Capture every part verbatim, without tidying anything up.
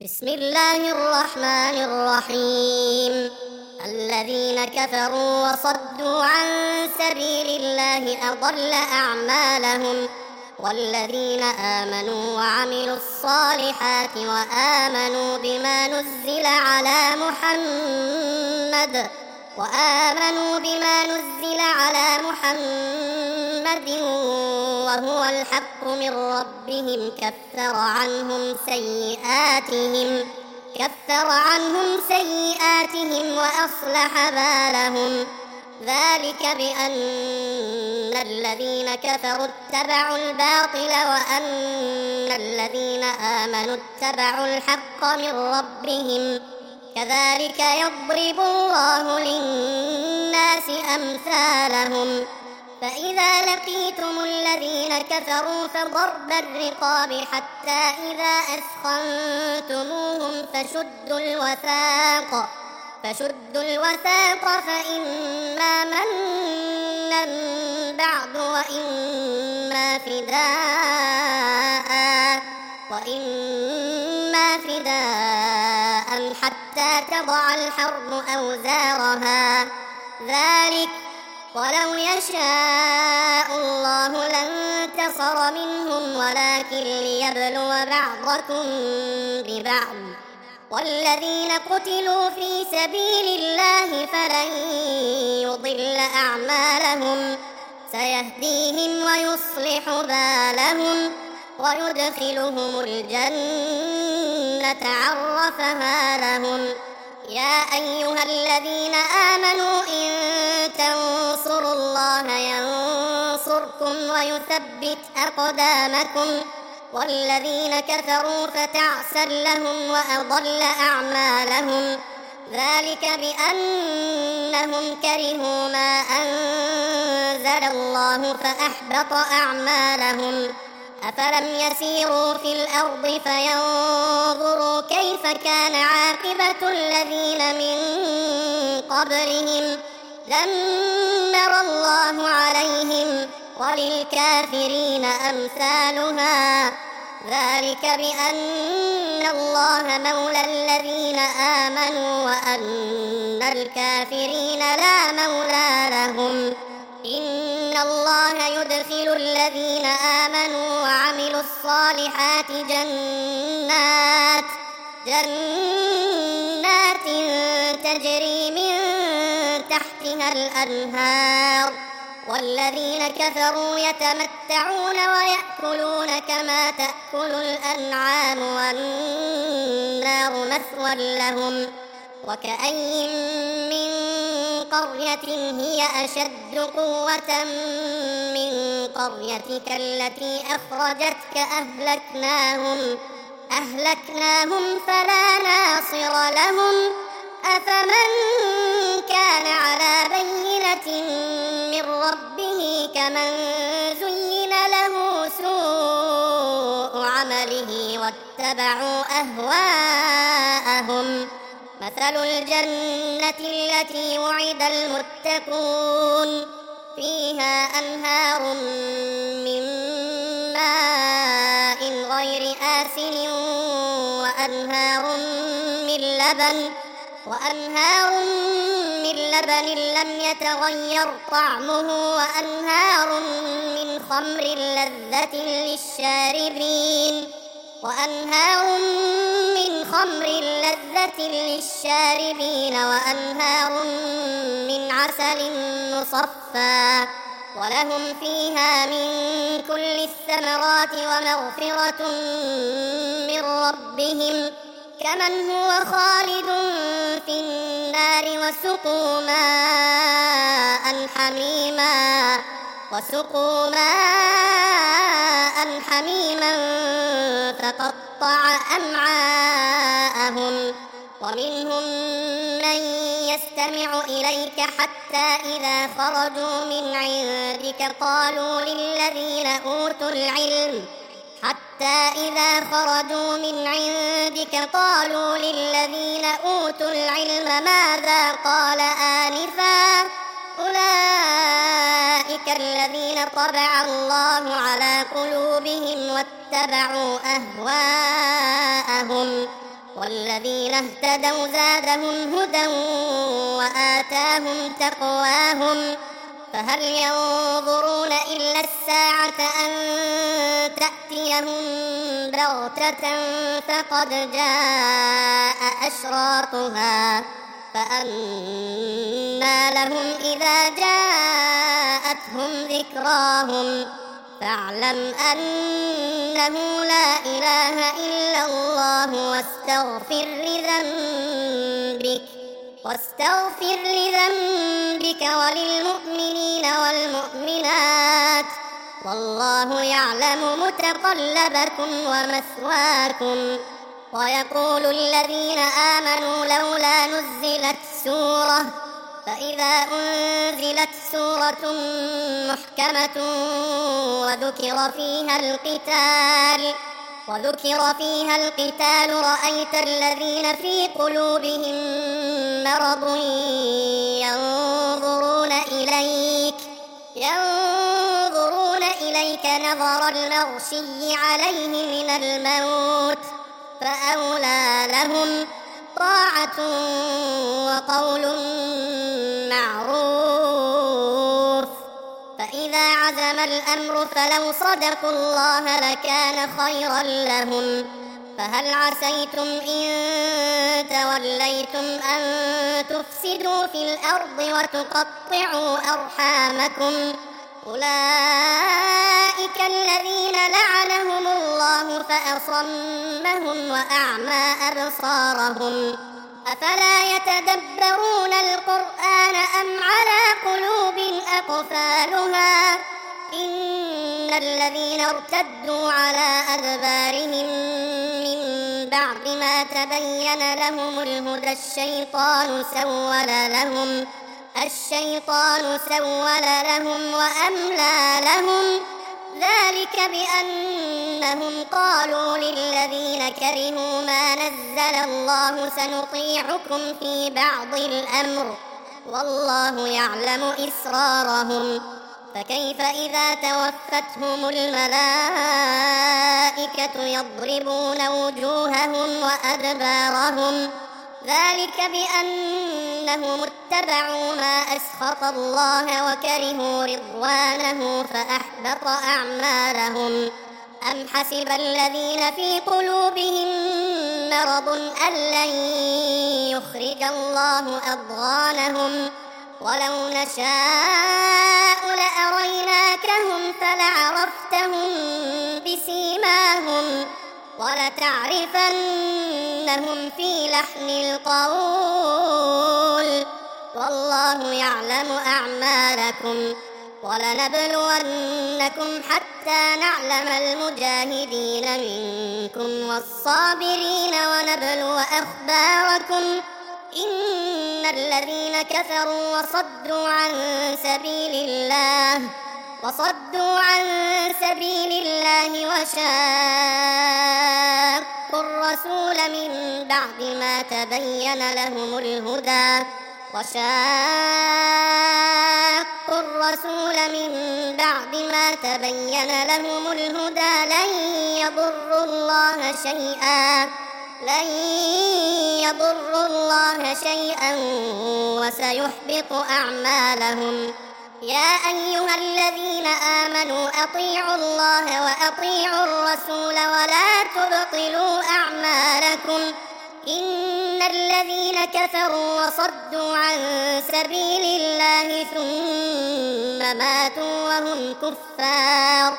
بسم الله الرحمن الرحيم. الذين كفروا وصدوا عن سبيل الله أضل أعمالهم، والذين آمنوا وعملوا الصالحات وآمنوا بما نزل على محمد وآمنوا بما نزل على محمد وهو الحق من ربهم كفر عنهم سيئاتهم كفر عنهم سيئاتهم وأصلح بالهم. ذلك بأن الذين كفروا اتبعوا الباطل وأن الذين آمنوا اتبعوا الحق من ربهم. كذلك يضرب الله للناس أمثالهم. فإذا لقيتم الذين كفروا فضرب الرقاب حتى إذا أثخنتموهم فشدوا الوثاق فشدوا الوثاق فإما منا بعد وإما فداء وإما فداء حتى تضع الحرب أوزارها. ذلك ولو يشاء الله لانتصر منهم ولكن ليبلو بعضكم ببعض. والذين قتلوا في سبيل الله فلن يضل أعمالهم، سيهديهم ويصلح بالهم ويدخلهم الجنة عرفها لهم. يا أيها الذين آمنوا إن تنصروا الله ينصركم ويثبت أقدامكم. والذين كفروا فتعسا لهم وأضل أعمالهم. ذلك بأنهم كرهوا ما أنزل الله فأحبط أعمالهم. أفلم يسيروا في الأرض فينظروا كيف كان عاقبة الذين من قبلهم دمر الله عليهم وللكافرين أمثالها. ذلك بأن الله مولى الذين آمنوا وأن الكافرين لا مولى لهم. إن الله يدخل الذين آمنوا وعملوا الصالحات جنات جنات تجري من تحتها الأنهار. والذين كفروا يتمتعون ويأكلون كما تأكل الأنعام والنار مثوى لهم. وكأين من قرية هي أشد قوة من قريتك التي أخرجتك أهلكناهم أهلكناهم فلا ناصر لهم. أفمن كان على بينة من ربه كمن زين له سوء عمله واتبعوا أهواءهم. مثل الجنة التي وعد المتقون فيها أنهار من ماء غير آسن وأنهار من لبن وأنهار من لبن لم يتغير طعمه وأنهار من خمر لذة للشاربين وأنهار من خمر لذة للشاربين وأنهار من عسل مصفى ولهم فيها من كل الثمرات ومغفرة من ربهم كمن هو خالد في النار وسقوا ماء حميما وسقوا ماء حميما فقطع أمعاءهم. ومنهم من يستمع إليك حتى إذا خرجوا من عندك قالوا للذين أوتوا العلم حتى إذا خرجوا من عندك قالوا للذين أوتوا العلم ماذا قال آنفا أولئك الذين طبع الله على قلوبهم واتبعوا أهواءهم. والذين اهتدوا زادهم هدى وآتاهم تقواهم فهل ينظرون إلا الساعة أن تأتيهم بغتة فقد جاء أشراطها فأنى لهم إذا جاءتهم ذكراهم فاعلم أنه لا إله إلا الله واستغفر لذنبك واستغفر لذنبك وللمؤمنين والمؤمنات والله يعلم متقلبكم ومثواكم. ويقول الذين آمنوا لولا نزلت سورة فإذا أنزلت سورة محكمة وذكر فيها القتال وذكر فيها القتال رأيت الذين في قلوبهم مرض ينظرون إليك ينظرون إليك نظر المغشي عليه من الموت فأولى لهم طاعة وقول معروف. فإذا عزم الأمر فلو صدقوا الله لكان خيرا لهم. فهل عسيتم إن توليتم أن تفسدوا في الأرض وتقطعوا أرحامكم أولئك الذين لعنهم الله فأصمهم وأعمى أبصارهم أفلا يتدبرون القرآن أم على قلوب أقفالها إن الذين ارتدوا على أدبارهم من بعد ما تبين لهم الهدى الشيطان سول لهم الشيطان سول لهم وأملى لهم ذلك بأنهم قالوا للذين كرهوا ما نزل الله سنطيعكم في بعض الأمر والله يعلم إسرارهم فكيف إذا توفتهم الملائكة يضربون وجوههم وأدبارهم ذلك بأنهم اتبعوا ما أسخط الله وكرهوا رضوانه فأحبط أعمالهم. أم حسب الذين في قلوبهم مرض أن لن يخرج الله أضغانهم ولو نشاء لأريناكهم فلعرفتهم بسيماهم ولتعرفنهم في لحن القول والله يعلم أعمالكم. ولنبلونكم حتى نعلم المجاهدين منكم والصابرين ونبلو أخباركم إن الذين كفروا وصدوا عن سبيل الله وصدوا عن سبيل الله وشاقوا الرسول من بعد ما تبين لهم الهدى وشاقوا الرسول من بعد ما تبين لهم الهدى لن يضروا الله شيئا لن يضروا الله شيئا وسيحبط أعمالهم. يا أيها الذين آمنوا أطيعوا الله وأطيعوا الرسول ولا تبطلوا أعمالكم إن الذين كفروا وصدوا عن سبيل الله ثم ماتوا وهم كفار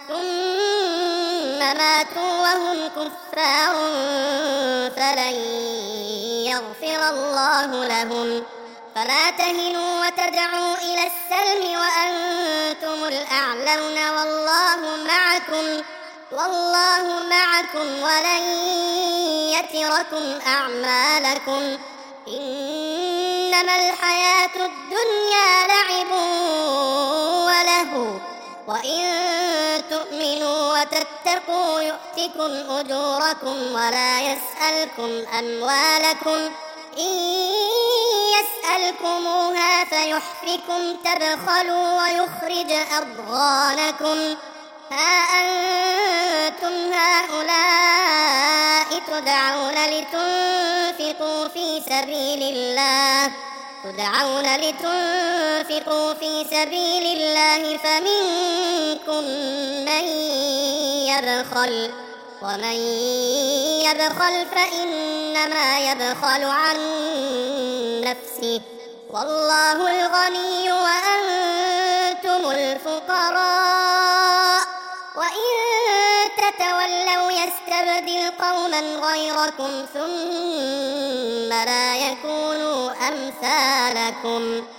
ثم ماتوا وهم كفار فلن يغفر الله لهم. فلا تهنوا وتدعوا إلى السلم وأنتم الأعلون والله معكم والله معكم ولن يتركم أعمالكم إنما الحياة الدنيا لعب ولهو وإن تؤمنوا وتتقوا يؤتكم أجوركم ولا يسألكم أموالكم إن يسألكموها فيحفكم تبخلوا ويخرج أضغانكم ها أنتم هؤلاء تدعون لتنفقوا في سبيل الله تدعون لتنفقوا في سبيل الله فمنكم من يبخل ومن يبخل فإنما يبخل عن نفسه والله الغني وأنتم الفقراء وإن تتولوا يستبدل قوما غيركم ثم لا يكونوا أمثالكم